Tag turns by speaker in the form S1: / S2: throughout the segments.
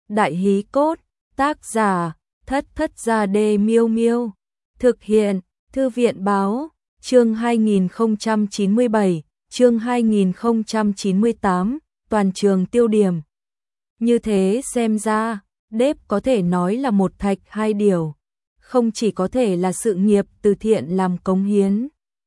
S1: Đại hí cốt, tác giả, Thất Thất Gia Đê Miêu Miêu. Thực hiện, Thư viện báo, chương 2097, chương 2098, toàn trường tiêu điểm. Như thế xem ra, Đếp có thể nói là một thạch hai điều. Không chỉ có thể là sự nghiệp từ thiện làm cống hiến.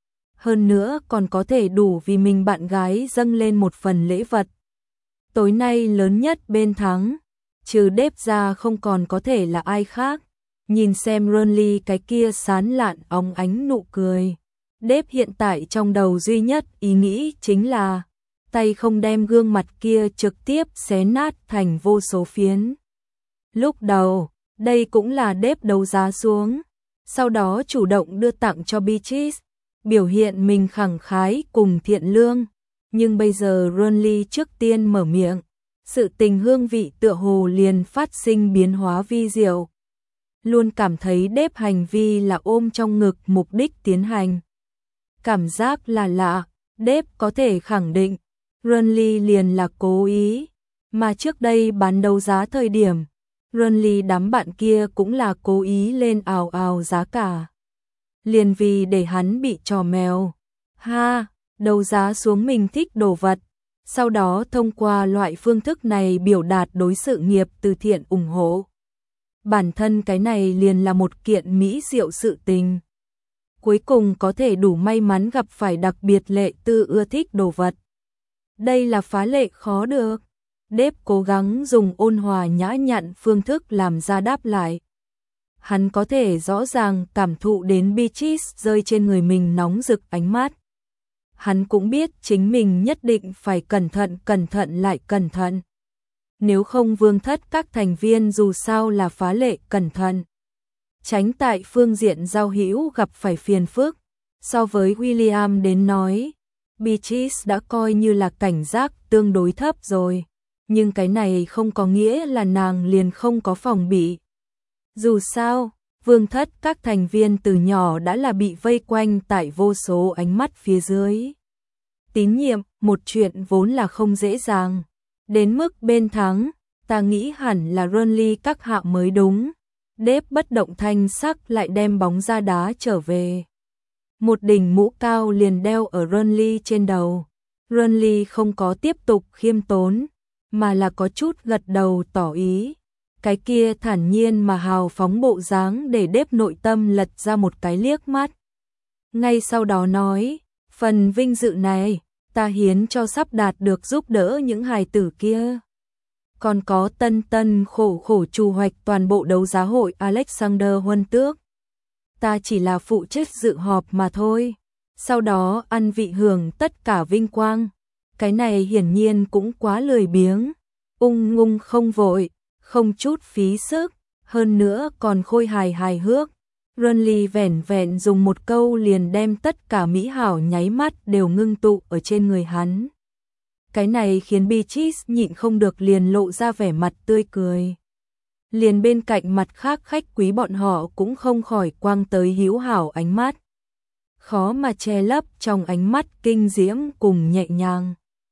S1: Hơn nữa còn có thể đủ vì mình bạn gái dâng lên một phần lễ vật. Tối nay lớn nhất bên thắng, trừ Đếp ra không còn có thể là ai khác. Nhìn xem Ronly cái kia sán lạn óng ánh nụ cười. Đếp hiện tại trong đầu duy nhất ý nghĩ chính là tay không đem gương mặt kia trực tiếp xé nát thành vô số phiến. Lúc đầu, đây cũng là Đếp đấu giá xuống, sau đó chủ động đưa tặng cho Beatrice, biểu hiện mình khẳng khái cùng thiện lương. Nhưng bây giờ Ronly trước tiên mở miệng, sự tình hương vị tựa hồ liền phát sinh biến hóa vi diệu. Luôn cảm thấy Đếp hành vi là ôm trong ngực mục đích tiến hành. Cảm giác là lạ, Đếp có thể khẳng định, Ronly liền là cố ý, mà trước đây bán đấu giá thời điểm, Ronly đám bạn kia cũng là cố ý lên ào ào giá cả. Liền vì để hắn bị trò mèo. Ha, đấu giá xuống mình thích đồ vật, sau đó thông qua loại phương thức này biểu đạt đối sự nghiệp từ thiện ủng hộ. Bản thân cái này liền là một kiện mỹ diệu sự tình. Cuối cùng có thể đủ may mắn gặp phải đặc biệt lệ tư ưa thích đồ vật. Đây là phá lệ khó được. Đếp cố gắng dùng ôn hòa nhã nhặn phương thức làm ra đáp lại. Hắn có thể rõ ràng cảm thụ đến Beatrice rơi trên người mình nóng rực ánh mắt. Hắn cũng biết chính mình nhất định phải cẩn thận lại cẩn thận. Nếu không vương thất các thành viên dù sao là phá lệ cẩn thận. Tránh tại phương diện giao hữu gặp phải phiền phức. So với William đến nói, Beatrice đã coi như là cảnh giác tương đối thấp rồi. Nhưng cái này không có nghĩa là nàng liền không có phòng bị. Dù sao, vương thất các thành viên từ nhỏ đã là bị vây quanh tại vô số ánh mắt phía dưới. Tín nhiệm, một chuyện vốn là không dễ dàng. Đến mức bên thắng, ta nghĩ hẳn là Ronly các hạ mới đúng. Đếp bất động thanh sắc lại đem bóng ra đá trở về. Một đỉnh mũ cao liền đeo ở Ronly trên đầu. Ronly không có tiếp tục khiêm tốn, mà là có chút gật đầu tỏ ý. Cái kia thản nhiên mà hào phóng bộ dáng để Đếp nội tâm lật ra một cái liếc mắt. Ngay sau đó nói, phần vinh dự này, ta hiến cho sắp đạt được giúp đỡ những hài tử kia. Còn có tân khổ trù hoạch toàn bộ đấu giá hội Alexander Huân Tước. Ta chỉ là phụ trách dự họp mà thôi. Sau đó ăn vị hưởng tất cả vinh quang. Cái này hiển nhiên cũng quá lười biếng. Ung ngung không vội, không chút phí sức, hơn nữa còn khôi hài hước. Ronly vẻn vẹn dùng một câu liền đem tất cả mỹ hảo nháy mắt đều ngưng tụ ở trên người hắn. Cái này khiến Beatrice nhịn không được liền lộ ra vẻ mặt tươi cười. Liền bên cạnh mặt khác khách quý bọn họ cũng không khỏi quang tới hữu hảo ánh mắt. Khó mà che lấp trong ánh mắt kinh diễm cùng nhẹ nhàng.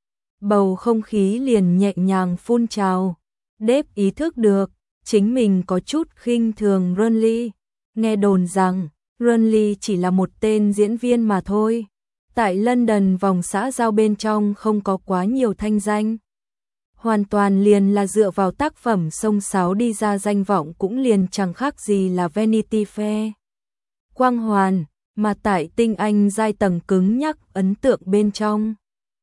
S1: Bầu không khí liền nhẹ nhàng phun trào. Đếp ý thức được, chính mình có chút khinh thường Ronly. Nghe đồn rằng, Ronly chỉ là một tên diễn viên mà thôi. Tại London vòng xã giao bên trong không có quá nhiều thanh danh. Hoàn toàn liền là dựa vào tác phẩm xông xáo đi ra danh vọng cũng liền chẳng khác gì là Vanity Fair. Quang hoàn, mà tại tinh anh giai tầng cứng nhắc ấn tượng bên trong.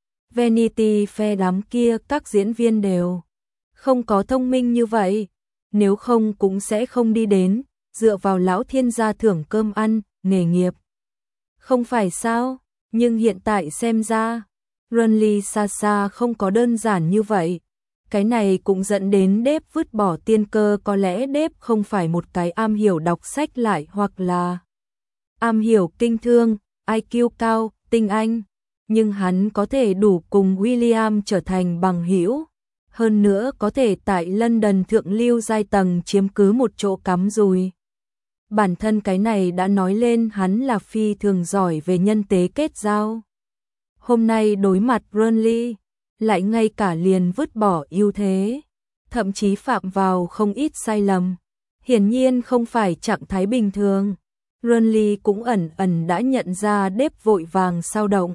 S1: Vanity Fair đám kia các diễn viên đều không có thông minh như vậy. Nếu không cũng sẽ không đi đến, dựa vào lão thiên gia thưởng cơm ăn, nghề nghiệp. Không phải sao? Nhưng hiện tại xem ra, Ronly xa xa không có đơn giản như vậy. Cái này cũng dẫn đến Đếp vứt bỏ tiên cơ, có lẽ Đếp không phải một cái am hiểu đọc sách lại hoặc là am hiểu kinh thương, IQ cao, tinh anh. Nhưng hắn có thể đủ cùng William trở thành bằng hữu. Hơn nữa có thể tại London thượng lưu giai tầng chiếm cứ một chỗ cắm rùi. Bản thân cái này đã nói lên hắn là phi thường giỏi về nhân tế kết giao. Hôm nay đối mặt Ronly, lại ngay cả liền vứt bỏ ưu thế. thậm chí phạm vào không ít sai lầm. Hiển nhiên không phải trạng thái bình thường. Renly cũng ẩn ẩn đã nhận ra Dave vội vàng sao động.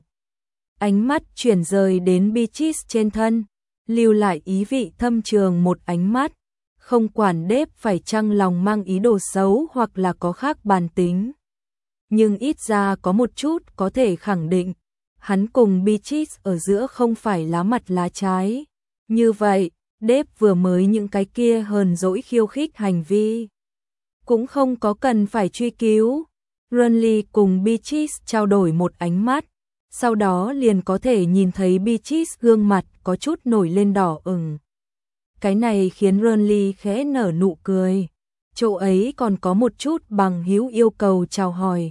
S1: Ánh mắt chuyển rời đến Beatrice trên thân, lưu lại ý vị thâm trường một ánh mắt, không quản Dave phải chăng lòng mang ý đồ xấu hoặc là có khác bản tính. Nhưng ít ra có một chút có thể khẳng định, hắn cùng Beatrice ở giữa không phải lá mặt lá trái. Như vậy, Dave vừa mới những cái kia hờn dỗi khiêu khích hành vi, cũng không có cần phải truy cứu. Renly cùng Beatrice trao đổi một ánh mắt, sau đó liền có thể nhìn thấy Beatrice gương mặt có chút nổi lên đỏ ửng. Cái này khiến Renly khẽ nở nụ cười. Chỗ ấy còn có một chút bằng hữu yêu cầu chào hỏi.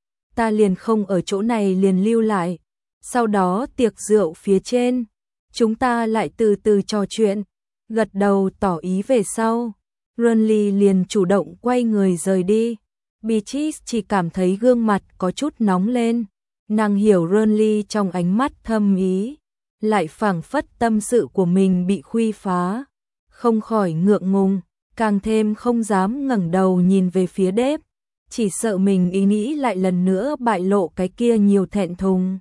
S1: Ta liền không ở chỗ này liền lưu lại. Sau đó tiệc rượu phía trên, chúng ta lại từ từ trò chuyện, gật đầu tỏ ý về sau. Renly liền chủ động quay người rời đi. Beatrice chỉ cảm thấy gương mặt có chút nóng lên. Nàng hiểu Renly trong ánh mắt thâm ý, lại phảng phất tâm sự của mình bị khuy phá, không khỏi ngượng ngùng, càng thêm không dám ngẩng đầu nhìn về phía Dave, chỉ sợ mình ý nghĩ lại lần nữa bại lộ cái kia nhiều thẹn thùng.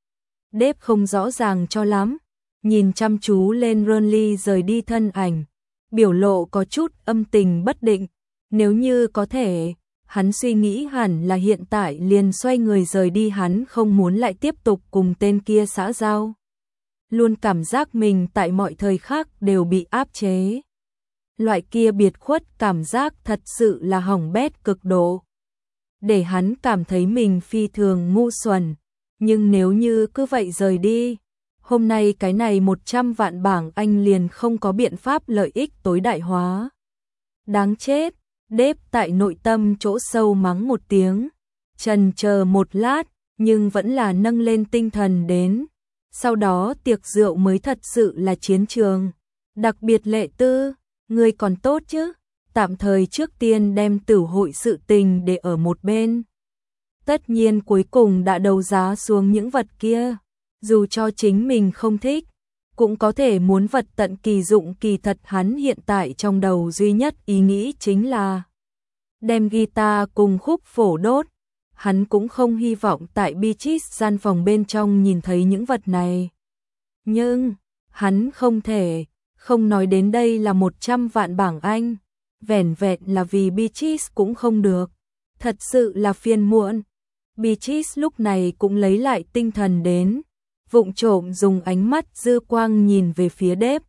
S1: Dave không rõ ràng cho lắm, nhìn chăm chú lên Renly rời đi thân ảnh, biểu lộ có chút âm tình bất định. Nếu như có thể, hắn suy nghĩ hẳn là hiện tại liền xoay người rời đi, hắn không muốn lại tiếp tục cùng tên kia xã giao. Luôn cảm giác mình tại mọi thời khắc đều bị áp chế. Loại kia biệt khuất cảm giác thật sự là hỏng bét cực độ. Để hắn cảm thấy mình phi thường ngu xuẩn. Nhưng nếu như cứ vậy rời đi, hôm nay cái này 100 vạn bảng Anh liền không có biện pháp lợi ích tối đại hóa. Đáng chết. Dave tại nội tâm chỗ sâu mắng một tiếng, chần chờ một lát, nhưng vẫn là nâng lên tinh thần đến. Sau đó tiệc rượu mới thật sự là chiến trường. Đặc biệt Lệ Tư, người còn tốt chứ? Tạm thời trước tiên đem tử hội sự tình để ở một bên. Tất nhiên cuối cùng đã đấu giá xuống những vật kia, dù cho chính mình không thích, cũng có thể muốn vật tận kỳ dụng. Kỳ thật hắn hiện tại trong đầu duy nhất ý nghĩ chính là đem guitar cùng khúc phổ đốt. Hắn cũng không hy vọng tại Beatrice gian phòng bên trong nhìn thấy những vật này. Nhưng, hắn không thể, không nói đến đây là 100 vạn bảng Anh. Vẻn vẹn là vì Beatrice cũng không được. Thật sự là phiền muộn. Beatrice lúc này cũng lấy lại tinh thần đến, vụng trộm dùng ánh mắt dư quang nhìn về phía Dave.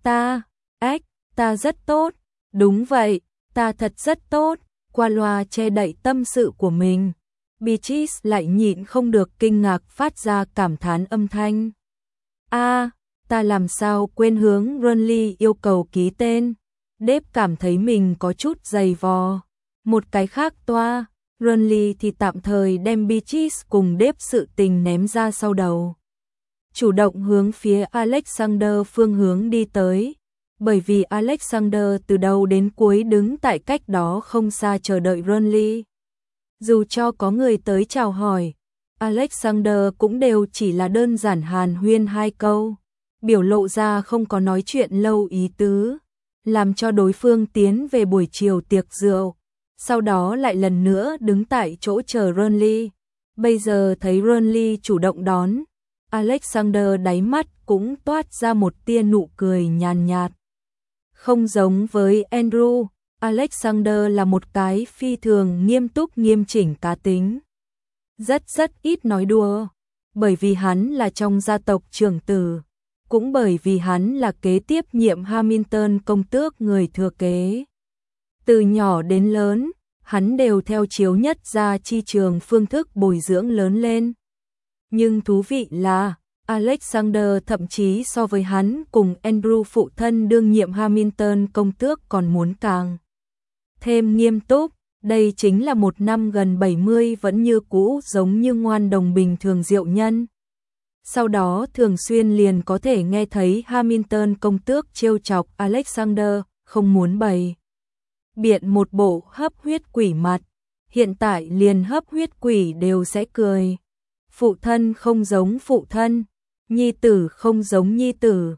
S1: Ta rất tốt. Đúng vậy, ta thật rất tốt. Qua loa che đậy tâm sự của mình, Beatrice lại nhịn không được kinh ngạc phát ra cảm thán âm thanh. Ta làm sao quên hướng Renly yêu cầu ký tên. Dave cảm thấy mình có chút dày vò. Một cái khác toa, Renly thì tạm thời đem Beatrice cùng Dave sự tình ném ra sau đầu, chủ động hướng phía Alexander phương hướng đi tới. Bởi vì Alexander từ đầu đến cuối đứng tại cách đó không xa chờ đợi Renly. Dù cho có người tới chào hỏi, Alexander cũng đều chỉ là đơn giản hàn huyên hai câu, biểu lộ ra không có nói chuyện lâu ý tứ, làm cho đối phương tiến về buổi chiều tiệc rượu, sau đó lại lần nữa đứng tại chỗ chờ Renly. Bây giờ thấy Renly chủ động đón, Alexander đáy mắt cũng toát ra một tia nụ cười nhàn nhạt. Không giống với Andrew, Alexander là một cái phi thường nghiêm túc nghiêm chỉnh cá tính. Rất ít nói đùa, bởi vì hắn là trong gia tộc trưởng tử, cũng bởi vì hắn là kế tiếp nhiệm Hamilton công tước người thừa kế. Từ nhỏ đến lớn, hắn đều theo chiếu nhất gia chi trường phương thức bồi dưỡng lớn lên. Nhưng thú vị là, Alexander thậm chí so với hắn cùng Andrew phụ thân đương nhiệm Hamilton công tước còn muốn càng thêm nghiêm túc. Đây chính là một năm gần 70 vẫn như cũ giống như ngoan đồng bình thường diệu nhân. Sau đó thường xuyên liền có thể nghe thấy Hamilton công tước trêu chọc Alexander, không muốn bày biện một bộ hấp huyết quỷ mặt. Hiện tại liền hấp huyết quỷ đều sẽ cười. Phụ thân không giống phụ thân, nhi tử không giống nhi tử.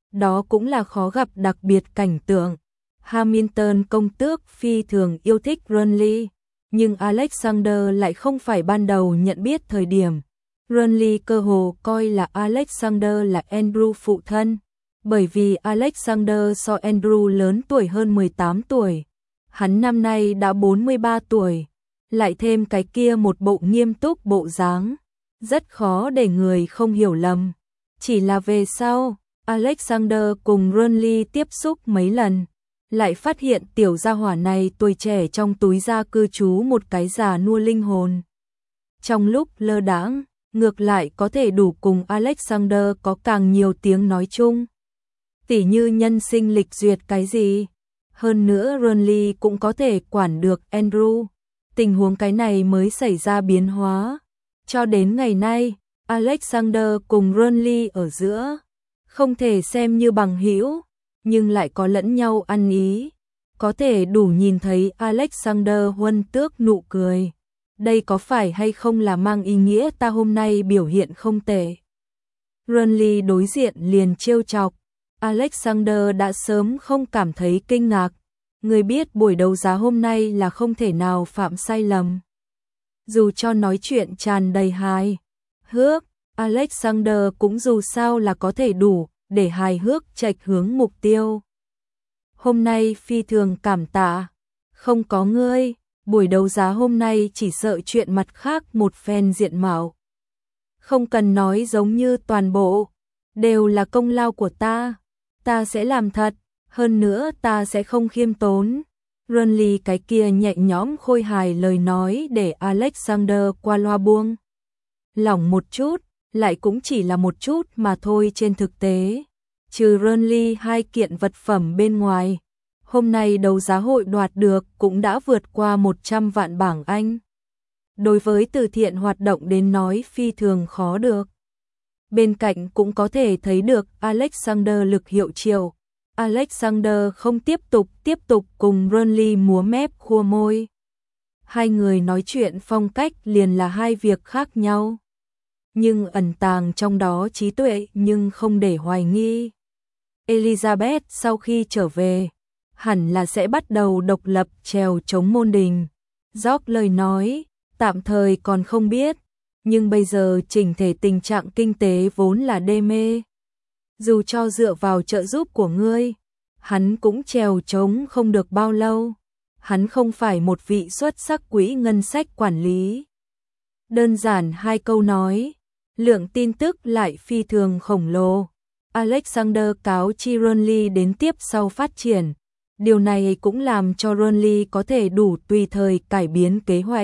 S1: đó cũng là khó gặp đặc biệt cảnh tượng. Hamilton công tước phi thường yêu thích Burnley, nhưng Alexander lại không phải ban đầu nhận biết thời điểm. Burnley cơ hồ coi là Alexander là Andrew phụ thân, bởi vì Alexander so Andrew lớn tuổi hơn 18 tuổi. Hắn năm nay đã 43 tuổi, lại thêm cái kia một bộ nghiêm túc bộ dáng, rất khó để người không hiểu lầm. Chỉ là về sau, Alexander cùng Burnley tiếp xúc mấy lần, lại phát hiện tiểu gia hỏa này tuổi trẻ trong túi da cư trú một cái già nua linh hồn. Trong lúc lơ đãng, ngược lại có thể đủ cùng Alexander có càng nhiều tiếng nói chung. Tỉ như nhân sinh lịch duyệt cái gì. Hơn nữa Burnley cũng có thể quản được Andrew. Tình huống cái này mới xảy ra biến hóa. Cho đến ngày nay, Alexander cùng Burnley ở giữa không thể xem như bằng hữu, nhưng lại có lẫn nhau ăn ý. Có thể đủ nhìn thấy Alexander huân tước nụ cười. Đây có phải hay không là mang ý nghĩa ta hôm nay biểu hiện không tệ. Burnley đối diện liền trêu chọc. Alexander đã sớm không cảm thấy kinh ngạc. Người biết buổi đấu giá hôm nay là không thể nào phạm sai lầm. Dù cho nói chuyện tràn đầy hài hước, Alexander cũng dù sao là có thể đủ để hài hước chệch hướng mục tiêu. Hôm nay phi thường cảm tạ, không có ngươi, buổi đấu giá hôm nay chỉ sợ chuyện mặt khác một phen diện mạo. Không cần nói giống như toàn bộ, đều là công lao của ta sẽ làm thật, hơn nữa ta sẽ không khiêm tốn. Burnley cái kia nhẹ nhõm khôi hài lời nói để Alexander qua loa buông lỏng một chút, lại cũng chỉ là một chút mà thôi. Trên thực tế, trừ Burnley hai kiện vật phẩm bên ngoài, hôm nay đấu giá hội đoạt được cũng đã vượt qua 100 vạn bảng Anh. Đối với từ thiện hoạt động đến nói phi thường khó được. Bên cạnh cũng có thể thấy được Alexander lực hiệu triệu. Alexander không tiếp tục cùng Burnley múa mép khua môi. Hai người nói chuyện phong cách liền là hai việc khác nhau. Nhưng ẩn tàng trong đó trí tuệ nhưng không để hoài nghi. Elizabeth sau khi trở về, hẳn là sẽ bắt đầu độc lập trèo chống môn đình. George lời nói, tạm thời còn không biết, nhưng bây giờ chỉnh thể tình trạng kinh tế vốn là đê mê. Dù cho dựa vào trợ giúp của ngươi, hắn cũng trèo chống không được bao lâu. Hắn không phải một vị xuất sắc quỹ ngân sách quản lý. Đơn giản hai câu nói, lượng tin tức lại phi thường khổng lồ. Alexander cáo chi Burnley đến tiếp sau phát triển. Điều này cũng làm cho Burnley có thể đủ tùy thời cải biến kế hoạch.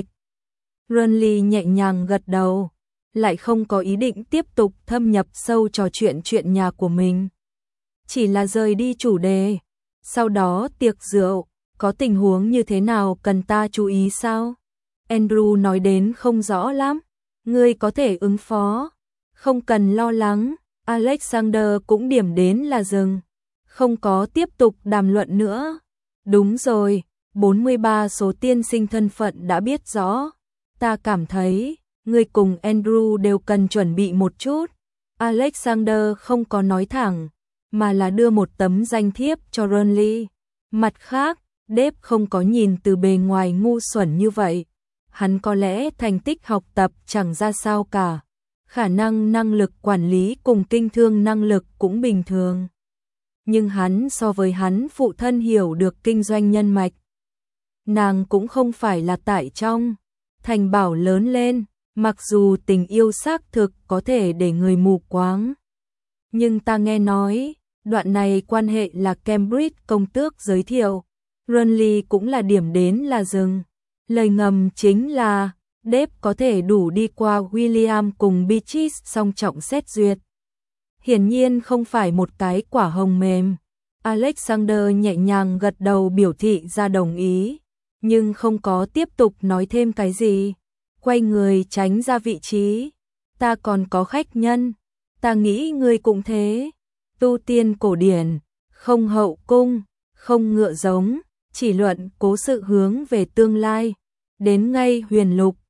S1: Burnley nhẹ nhàng gật đầu, lại không có ý định tiếp tục thâm nhập sâu trò chuyện nhà của mình. Chỉ là rời đi chủ đề. Sau đó tiệc rượu, có tình huống như thế nào cần ta chú ý sao? Andrew nói đến không rõ lắm. Ngươi có thể ứng phó. Không cần lo lắng. Alexander cũng điểm đến là dừng. Không có tiếp tục đàm luận nữa. Đúng rồi, 43 số tiên sinh thân phận đã biết rõ. Ta cảm thấy, ngươi cùng Andrew đều cần chuẩn bị một chút. Alexander không có nói thẳng, mà là đưa một tấm danh thiếp cho Burnley. Mặt khác, Dave không có nhìn từ bề ngoài ngu xuẩn như vậy. Hắn có lẽ thành tích học tập chẳng ra sao cả. Khả năng lực quản lý cùng kinh thương năng lực cũng bình thường. Nhưng hắn so với hắn phụ thân hiểu được kinh doanh nhân mạch. Nàng cũng không phải là tại trong thành bảo lớn lên, mặc dù tình yêu xác thực có thể để người mù quáng. Nhưng ta nghe nói, đoạn này quan hệ là Cambridge công tước giới thiệu. Burnley cũng là điểm đến là dừng. Lời ngầm chính là, Dave có thể đủ đi qua William cùng Beatrice song trọng xét duyệt. Hiển nhiên không phải một cái quả hồng mềm. Alexander nhẹ nhàng gật đầu biểu thị ra đồng ý, nhưng không có tiếp tục nói thêm cái gì. Quay người tránh ra vị trí. Ta còn có khách nhân. Ta nghĩ ngươi cũng thế. Tu tiên cổ điển, không hậu cung, không ngựa giống, chỉ luận cố sự hướng về tương lai. Đến ngay huyền lục,